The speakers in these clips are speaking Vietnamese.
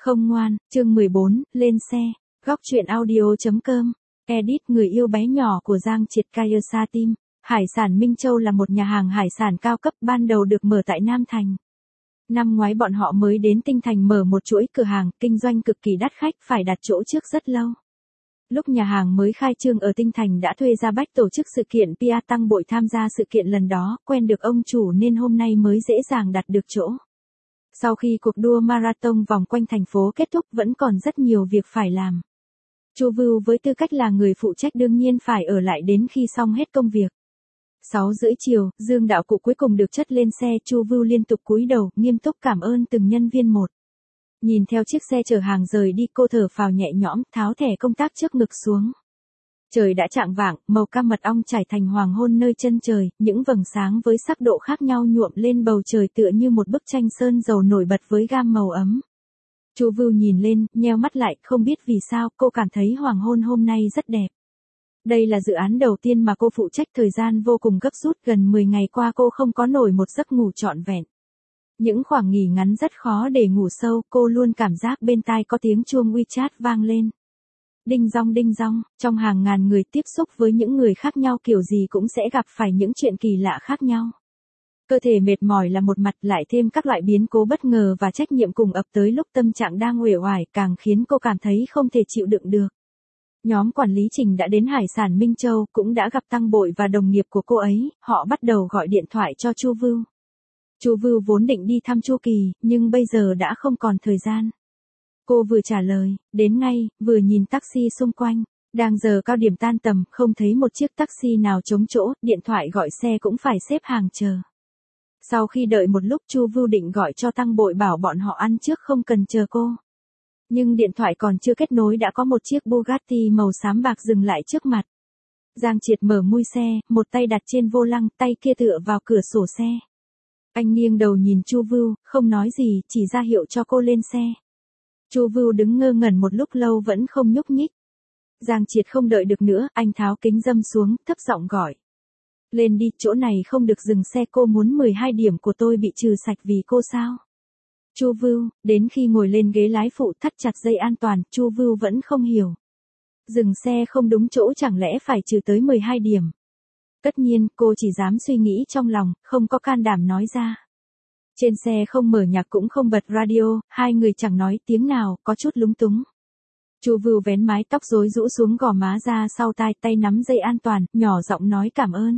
Không ngoan, chương 14, lên xe. Góc truyện audio.com. Edit người yêu bé nhỏ của Giang Triệt Kayasa Team. Hải sản Minh Châu là một nhà hàng hải sản cao cấp ban đầu được mở tại Nam Thành. Năm ngoái bọn họ mới đến Tinh Thành mở một chuỗi cửa hàng, kinh doanh cực kỳ đắt khách, phải đặt chỗ trước rất lâu. Lúc nhà hàng mới khai trương ở Tinh Thành đã thuê Gia Bách tổ chức sự kiện PR tăng bội tham gia sự kiện lần đó, quen được ông chủ nên hôm nay mới dễ dàng đặt được chỗ. Sau khi cuộc đua marathon vòng quanh thành phố kết thúc vẫn còn rất nhiều việc phải làm. Chu Vưu với tư cách là người phụ trách đương nhiên phải ở lại đến khi xong hết công việc. 6:30 chiều, Dương đạo cụ cuối cùng được chất lên xe, Chu Vưu liên tục cúi đầu, nghiêm túc cảm ơn từng nhân viên một. Nhìn theo chiếc xe chở hàng rời đi, cô thở phào nhẹ nhõm, tháo thẻ công tác trước ngực xuống. Trời đã chạng vạng, màu cam mật ong trải thành hoàng hôn nơi chân trời, những vầng sáng với sắc độ khác nhau nhuộm lên bầu trời tựa như một bức tranh sơn dầu nổi bật với gam màu ấm. Chu Vưu nhìn lên, nheo mắt lại, không biết vì sao, cô cảm thấy hoàng hôn hôm nay rất đẹp. Đây là dự án đầu tiên mà cô phụ trách, thời gian vô cùng gấp rút, gần 10 ngày qua cô không có nổi một giấc ngủ trọn vẹn. Những khoảng nghỉ ngắn rất khó để ngủ sâu, cô luôn cảm giác bên tai có tiếng chuông WeChat vang lên. Đinh dong, trong hàng ngàn người tiếp xúc với những người khác nhau kiểu gì cũng sẽ gặp phải những chuyện kỳ lạ khác nhau. Cơ thể mệt mỏi là một mặt, lại thêm các loại biến cố bất ngờ và trách nhiệm cùng ập tới lúc tâm trạng đang uể oải càng khiến cô cảm thấy không thể chịu đựng được. Nhóm quản lý Trình đã đến Hải sản Minh Châu, cũng đã gặp Tăng Bội và đồng nghiệp của cô ấy, họ bắt đầu gọi điện thoại cho Chu Vưu. Chu Vưu vốn định đi thăm Chu Kỳ, nhưng bây giờ đã không còn thời gian. Cô vừa trả lời, đến ngay, vừa nhìn taxi xung quanh. Đang giờ cao điểm tan tầm, không thấy một chiếc taxi nào trống chỗ, điện thoại gọi xe cũng phải xếp hàng chờ. Sau khi đợi một lúc, Chu Vưu định gọi cho Tăng Bội bảo bọn họ ăn trước không cần chờ cô. Nhưng điện thoại còn chưa kết nối đã có một chiếc Bugatti màu xám bạc dừng lại trước mặt. Giang Triệt mở mui xe, một tay đặt trên vô lăng, tay kia tựa vào cửa sổ xe. Anh nghiêng đầu nhìn Chu Vưu, không nói gì, chỉ ra hiệu cho cô lên xe. Chu Vưu đứng ngơ ngẩn một lúc lâu vẫn không nhúc nhích. Giang Triệt không đợi được nữa, anh tháo kính râm xuống, thấp giọng gọi. Lên đi, chỗ này không được dừng xe, cô muốn 12 điểm của tôi bị trừ sạch vì cô sao? Chu Vưu, đến khi ngồi lên ghế lái phụ thắt chặt dây an toàn, Chu Vưu vẫn không hiểu. Dừng xe không đúng chỗ chẳng lẽ phải trừ tới 12 điểm? Tất nhiên, cô chỉ dám suy nghĩ trong lòng, không có can đảm nói ra. Trên xe không mở nhạc cũng không bật radio, hai người chẳng nói tiếng nào, có chút lúng túng. Chu Vưu vén mái tóc rối rũ xuống gò má ra sau tai, tay nắm dây an toàn, nhỏ giọng nói cảm ơn.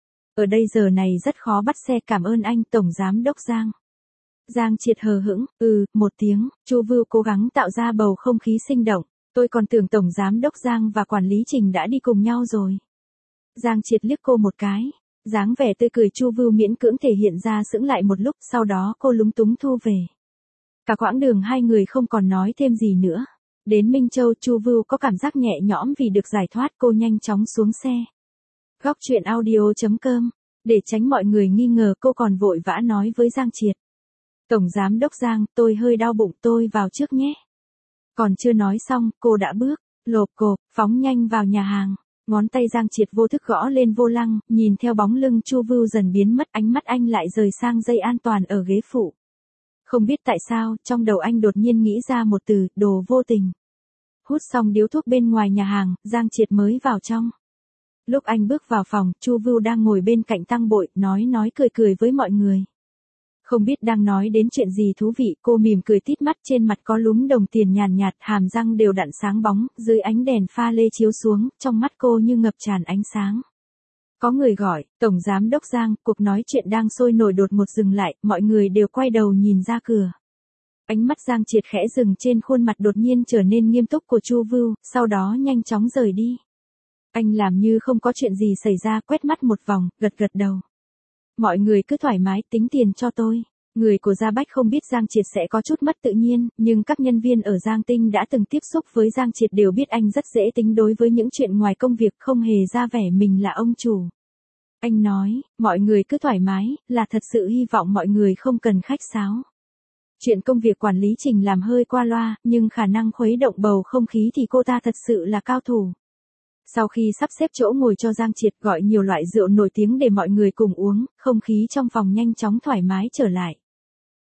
Ở đây giờ này rất khó bắt xe, cảm ơn anh Tổng Giám Đốc Giang. Giang Triệt hờ hững, một tiếng, Chu Vưu cố gắng tạo ra bầu không khí sinh động, tôi còn tưởng Tổng Giám Đốc Giang và Quản lý Trình đã đi cùng nhau rồi. Giang Triệt liếc cô một cái, dáng vẻ tươi cười Chu Vưu miễn cưỡng thể hiện ra sững lại một lúc, sau đó cô lúng túng thu về. Cả quãng đường hai người không còn nói thêm gì nữa. Đến Minh Châu, Chu Vưu có cảm giác nhẹ nhõm vì được giải thoát, cô nhanh chóng xuống xe. Góc truyện audio.com. Để tránh mọi người nghi ngờ, cô còn vội vã nói với Giang Triệt. Tổng Giám Đốc Giang, tôi hơi đau bụng, tôi vào trước nhé. Còn chưa nói xong, cô đã bước, lộp cộp, phóng nhanh vào nhà hàng. Ngón tay Giang Triệt vô thức gõ lên vô lăng, nhìn theo bóng lưng Chu Vưu dần biến mất, ánh mắt anh lại rời sang dây an toàn ở ghế phụ. Không biết tại sao, trong đầu anh đột nhiên nghĩ ra một từ, đồ vô tình. Hút xong điếu thuốc bên ngoài nhà hàng, Giang Triệt mới vào trong. Lúc anh bước vào phòng, Chu Vưu đang ngồi bên cạnh Tăng Bội, nói cười với mọi người. Không biết đang nói đến chuyện gì thú vị, cô mỉm cười tít mắt, trên mặt có lúm đồng tiền nhàn nhạt, hàm răng đều đặn sáng bóng, dưới ánh đèn pha lê chiếu xuống, trong mắt cô như ngập tràn ánh sáng. Có người gọi, Tổng Giám Đốc Giang, cuộc nói chuyện đang sôi nổi đột ngột dừng lại, mọi người đều quay đầu nhìn ra cửa. Ánh mắt Giang Triệt khẽ dừng trên khuôn mặt đột nhiên trở nên nghiêm túc của Chu Vưu, sau đó nhanh chóng rời đi. Anh làm như không có chuyện gì xảy ra, quét mắt một vòng, gật đầu. Mọi người cứ thoải mái, tính tiền cho tôi. Người của Gia Bách không biết Giang Triệt sẽ có chút mất tự nhiên, nhưng các nhân viên ở Giang Tinh đã từng tiếp xúc với Giang Triệt đều biết anh rất dễ tính đối với những chuyện ngoài công việc, không hề ra vẻ mình là ông chủ. Anh nói, mọi người cứ thoải mái, là thật sự hy vọng mọi người không cần khách sáo. Chuyện công việc Quản lý Trình làm hơi qua loa, nhưng khả năng khuấy động bầu không khí thì cô ta thật sự là cao thủ. Sau khi sắp xếp chỗ ngồi cho Giang Triệt, gọi nhiều loại rượu nổi tiếng để mọi người cùng uống, không khí trong phòng nhanh chóng thoải mái trở lại.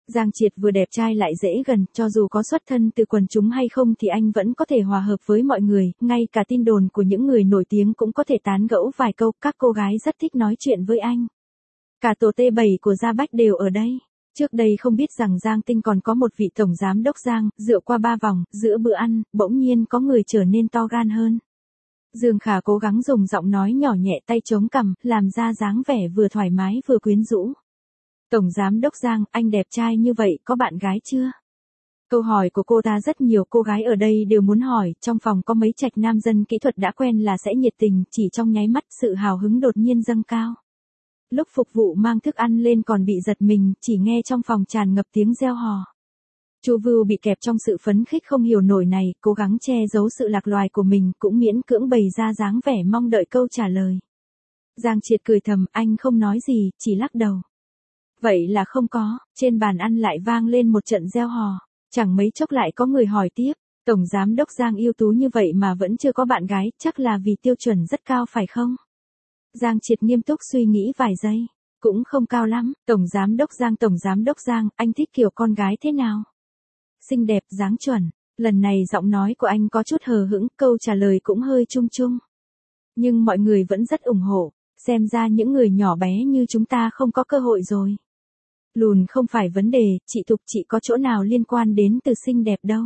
Giang Triệt vừa đẹp trai lại dễ gần, cho dù có xuất thân từ quần chúng hay không thì anh vẫn có thể hòa hợp với mọi người, ngay cả tin đồn của những người nổi tiếng cũng có thể tán gẫu vài câu, các cô gái rất thích nói chuyện với anh. Cả tổ T7 của Gia Bách đều ở đây. Trước đây không biết rằng Giang Tinh còn có một vị tổng giám đốc Giang, rượu qua 3 vòng, giữa bữa ăn, bỗng nhiên có người trở nên to gan hơn. Dương Khả cố gắng dùng giọng nói nhỏ nhẹ tay chống cằm, làm ra dáng vẻ vừa thoải mái vừa quyến rũ. Tổng giám đốc Giang, anh đẹp trai như vậy, có bạn gái chưa? Câu hỏi của cô ta rất nhiều cô gái ở đây đều muốn hỏi, trong phòng có mấy trạch nam dân kỹ thuật đã quen là sẽ nhiệt tình, chỉ trong nháy mắt sự hào hứng đột nhiên dâng cao. Lúc phục vụ mang thức ăn lên còn bị giật mình, chỉ nghe trong phòng tràn ngập tiếng reo hò. Chu Vưu bị kẹp trong sự phấn khích không hiểu nổi này, cố gắng che giấu sự lạc loài của mình, cũng miễn cưỡng bày ra dáng vẻ mong đợi câu trả lời. Giang Triệt cười thầm, anh không nói gì, chỉ lắc đầu. Vậy là không có, trên bàn ăn lại vang lên một trận reo hò. Chẳng mấy chốc lại có người hỏi tiếp, Tổng Giám đốc Giang ưu tú như vậy mà vẫn chưa có bạn gái, chắc là vì tiêu chuẩn rất cao phải không? Giang Triệt nghiêm túc suy nghĩ vài giây, cũng không cao lắm, Tổng Giám đốc Giang, anh thích kiểu con gái thế nào? Xinh đẹp, dáng chuẩn, lần này giọng nói của anh có chút hờ hững, câu trả lời cũng hơi chung chung. Nhưng mọi người vẫn rất ủng hộ, xem ra những người nhỏ bé như chúng ta không có cơ hội rồi. Lùn không phải vấn đề, chị Thục chị có chỗ nào liên quan đến từ xinh đẹp đâu.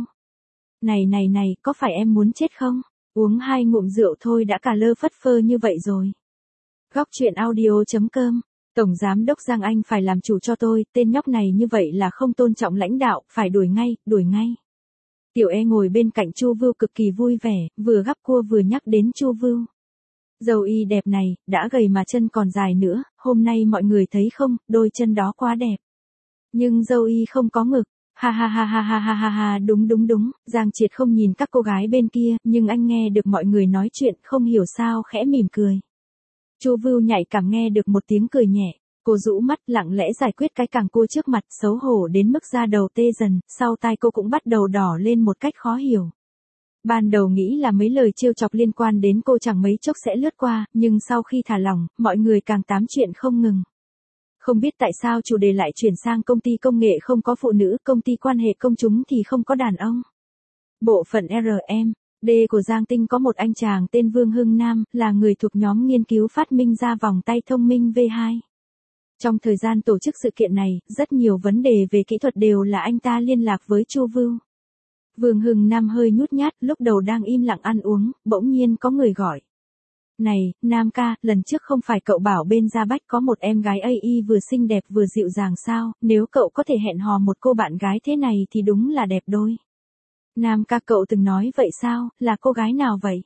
Này, có phải em muốn chết không? Uống 2 ngụm rượu thôi đã cả lơ phất phơ như vậy rồi. Góc truyện audio.com. Tổng Giám đốc Giang anh phải làm chủ cho tôi, tên nhóc này như vậy là không tôn trọng lãnh đạo, phải đuổi ngay. Tiểu E ngồi bên cạnh Chu Vưu cực kỳ vui vẻ, vừa gắp cua vừa nhắc đến Chu Vưu. Dâu y đẹp này, đã gầy mà chân còn dài nữa, hôm nay mọi người thấy không, đôi chân đó quá đẹp. Nhưng dâu y không có ngực. Ha, đúng, Giang Triệt không nhìn các cô gái bên kia, nhưng anh nghe được mọi người nói chuyện, không hiểu sao khẽ mỉm cười. Chu Vưu nhạy cảm nghe được một tiếng cười nhẹ, cô rũ mắt lặng lẽ giải quyết cái càng cua trước mặt, xấu hổ đến mức da đầu tê dần, sau tai cô cũng bắt đầu đỏ lên một cách khó hiểu. Ban đầu nghĩ là mấy lời trêu chọc liên quan đến cô chẳng mấy chốc sẽ lướt qua, nhưng sau khi thả lỏng, mọi người càng tám chuyện không ngừng. Không biết tại sao chủ đề lại chuyển sang công ty công nghệ không có phụ nữ, công ty quan hệ công chúng thì không có đàn ông. Bộ phận R&D của Giang Tinh có một anh chàng tên Vương Hưng Nam, là người thuộc nhóm nghiên cứu phát minh ra vòng tay thông minh V2. Trong thời gian tổ chức sự kiện này, rất nhiều vấn đề về kỹ thuật đều là anh ta liên lạc với Chu Vưu. Vương Hưng Nam hơi nhút nhát, lúc đầu đang im lặng ăn uống, bỗng nhiên có người gọi. Này, Nam ca, lần trước không phải cậu bảo bên Gia Bách có một em gái AI vừa xinh đẹp vừa dịu dàng sao, nếu cậu có thể hẹn hò một cô bạn gái thế này thì đúng là đẹp đôi. Nam ca, cậu từng nói vậy sao, là cô gái nào vậy?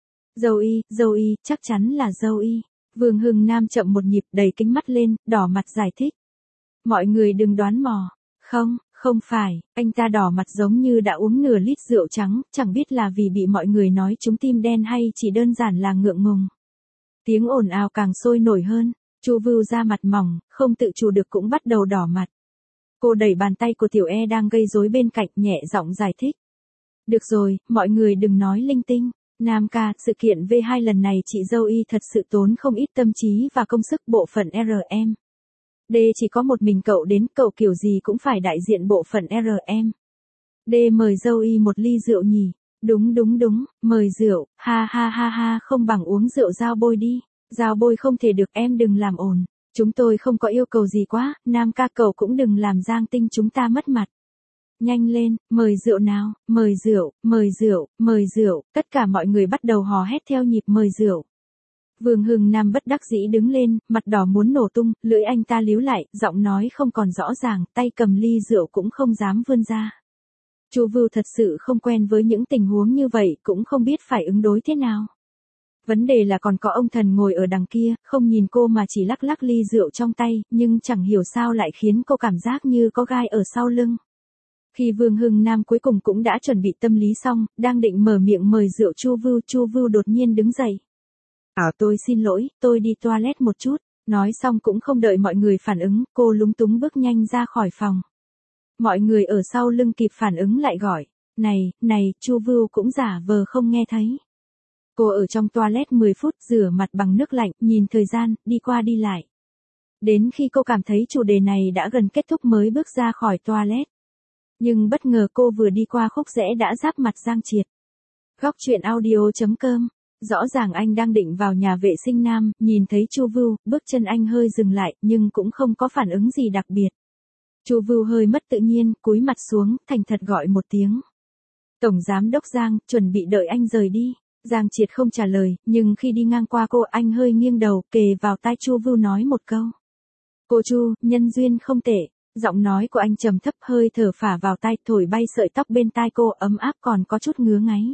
Dâu y, chắc chắn là Dâu y. Vương Hưng Nam chậm một nhịp, đầy kính mắt lên, đỏ mặt giải thích. Mọi người đừng đoán mò. Không phải, anh ta đỏ mặt giống như đã uống nửa lít rượu trắng, chẳng biết là vì bị mọi người nói trúng tim đen hay chỉ đơn giản là ngượng ngùng. Tiếng ồn ào càng sôi nổi hơn, Chu Vưu da mặt mỏng, không tự chủ được cũng bắt đầu đỏ mặt. Cô đẩy bàn tay của Tiểu E đang gây rối bên cạnh, nhẹ giọng giải thích. Được rồi, mọi người đừng nói linh tinh. Nam ca, sự kiện V2 lần này chị Dâu y thật sự tốn không ít tâm trí và công sức, bộ phận R&D chỉ có một mình cậu đến, cậu kiểu gì cũng phải đại diện bộ phận R&D mời Dâu y một ly rượu nhỉ. Đúng, mời rượu, ha, không bằng uống rượu dao bôi đi. Dao bôi không thể được, em đừng làm ồn. Chúng tôi không có yêu cầu gì quá, Nam ca cậu cũng đừng làm Giang Tinh chúng ta mất mặt. Nhanh lên, mời rượu nào, mời rượu, tất cả mọi người bắt đầu hò hét theo nhịp mời rượu. Vương Hưng Nam bất đắc dĩ đứng lên, mặt đỏ muốn nổ tung, lưỡi anh ta líu lại, giọng nói không còn rõ ràng, tay cầm ly rượu cũng không dám vươn ra. Chu Vưu thật sự không quen với những tình huống như vậy, cũng không biết phải ứng đối thế nào. Vấn đề là còn có ông thần ngồi ở đằng kia, không nhìn cô mà chỉ lắc lắc ly rượu trong tay, nhưng chẳng hiểu sao lại khiến cô cảm giác như có gai ở sau lưng. Khi Vương Hưng Nam cuối cùng cũng đã chuẩn bị tâm lý xong, đang định mở miệng mời rượu Chu Vưu đột nhiên đứng dậy. Tôi xin lỗi, tôi đi toilet một chút. Nói xong cũng không đợi mọi người phản ứng, cô lúng túng bước nhanh ra khỏi phòng. Mọi người ở sau lưng kịp phản ứng lại gọi. Này, Chu Vưu cũng giả vờ không nghe thấy. Cô ở trong toilet 10 phút rửa mặt bằng nước lạnh, nhìn thời gian, đi qua đi lại. Đến khi cô cảm thấy chủ đề này đã gần kết thúc mới bước ra khỏi toilet. Nhưng bất ngờ cô vừa đi qua khúc rẽ đã giáp mặt Giang Triệt. Góc truyện audio.com. Rõ ràng anh đang định vào nhà vệ sinh nam, nhìn thấy Chu Vưu, bước chân anh hơi dừng lại, nhưng cũng không có phản ứng gì đặc biệt. Chu Vưu hơi mất tự nhiên, cúi mặt xuống, thành thật gọi một tiếng. Tổng giám đốc Giang, chuẩn bị đợi anh rời đi. Giang Triệt không trả lời, nhưng khi đi ngang qua cô anh hơi nghiêng đầu, kề vào tai Chu Vưu nói một câu. Cô Chu, nhân duyên không tệ. Giọng nói của anh trầm thấp, hơi thở phả vào tai, thổi bay sợi tóc bên tai cô, ấm áp còn có chút ngứa ngáy.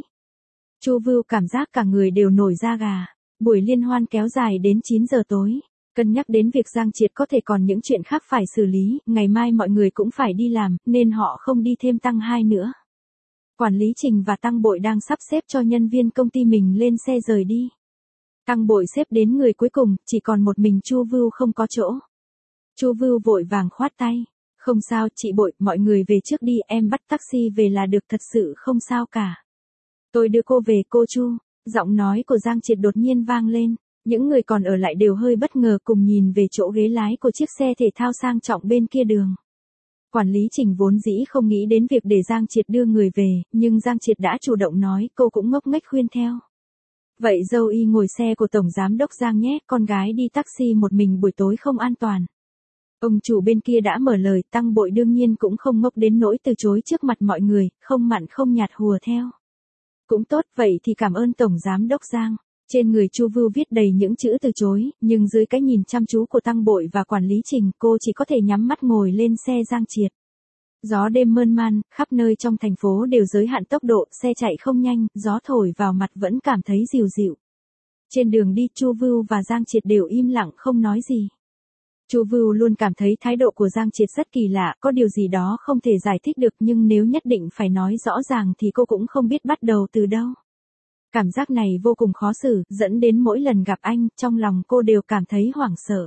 Chu Vưu cảm giác cả người đều nổi da gà. Buổi liên hoan kéo dài đến 9 giờ tối. Cân nhắc đến việc Giang Triệt có thể còn những chuyện khác phải xử lý, ngày mai mọi người cũng phải đi làm, nên họ không đi thêm Tăng Hai nữa. Quản lý Trình và Tăng Bội đang sắp xếp cho nhân viên công ty mình lên xe rời đi. Tăng Bội xếp đến người cuối cùng, chỉ còn một mình Chu Vưu không có chỗ. Chu Vưu vội vàng khoát tay. Không sao chị Bội, mọi người về trước đi, em bắt taxi về là được, thật sự không sao cả. Tôi đưa cô về cô Chu. Giọng nói của Giang Triệt đột nhiên vang lên. Những người còn ở lại đều hơi bất ngờ cùng nhìn về chỗ ghế lái của chiếc xe thể thao sang trọng bên kia đường. Quản lý Trình vốn dĩ không nghĩ đến việc để Giang Triệt đưa người về, nhưng Giang Triệt đã chủ động nói, cô cũng ngốc nghếch khuyên theo. Vậy dâu y ngồi xe của Tổng Giám đốc Giang nhé, con gái đi taxi một mình buổi tối không an toàn. Ông chủ bên kia đã mở lời, Tăng Bội đương nhiên cũng không ngốc đến nỗi từ chối trước mặt mọi người, không mặn không nhạt hùa theo. Cũng tốt, vậy thì cảm ơn Tổng Giám đốc Giang. Trên người Chu Vưu viết đầy những chữ từ chối, nhưng dưới cái nhìn chăm chú của Tăng Bội và quản lý Trình, cô chỉ có thể nhắm mắt ngồi lên xe Giang Triệt. Gió đêm mơn man, khắp nơi trong thành phố đều giới hạn tốc độ, xe chạy không nhanh, gió thổi vào mặt vẫn cảm thấy dịu dịu. Trên đường đi Chu Vưu và Giang Triệt đều im lặng không nói gì. Chu Vưu luôn cảm thấy thái độ của Giang Triệt rất kỳ lạ, có điều gì đó không thể giải thích được, nhưng nếu nhất định phải nói rõ ràng thì cô cũng không biết bắt đầu từ đâu. Cảm giác này vô cùng khó xử, dẫn đến mỗi lần gặp anh, trong lòng cô đều cảm thấy hoảng sợ.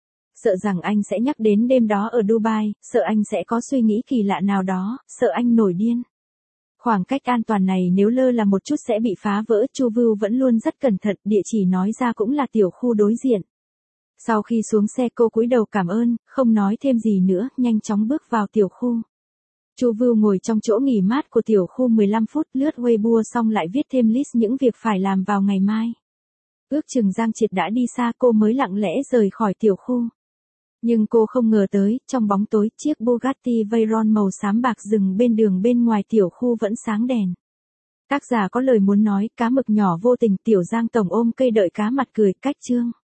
Sợ rằng anh sẽ nhắc đến đêm đó ở Dubai, sợ anh sẽ có suy nghĩ kỳ lạ nào đó, sợ anh nổi điên. Khoảng cách an toàn này nếu lơ là một chút sẽ bị phá vỡ, Chu Vưu vẫn luôn rất cẩn thận, địa chỉ nói ra cũng là tiểu khu đối diện. Sau khi xuống xe cô cúi đầu cảm ơn, không nói thêm gì nữa, nhanh chóng bước vào tiểu khu. Chu Vưu ngồi trong chỗ nghỉ mát của tiểu khu 15 phút, lướt Weibo xong lại viết thêm list những việc phải làm vào ngày mai. Ước chừng Giang Triệt đã đi xa cô mới lặng lẽ rời khỏi tiểu khu. Nhưng cô không ngờ tới, trong bóng tối, chiếc Bugatti Veyron màu xám bạc dừng bên đường bên ngoài tiểu khu vẫn sáng đèn. Tác giả có lời muốn nói, cá mực nhỏ vô tình, tiểu Giang tổng ôm cây đợi cá mặt cười, cách chương.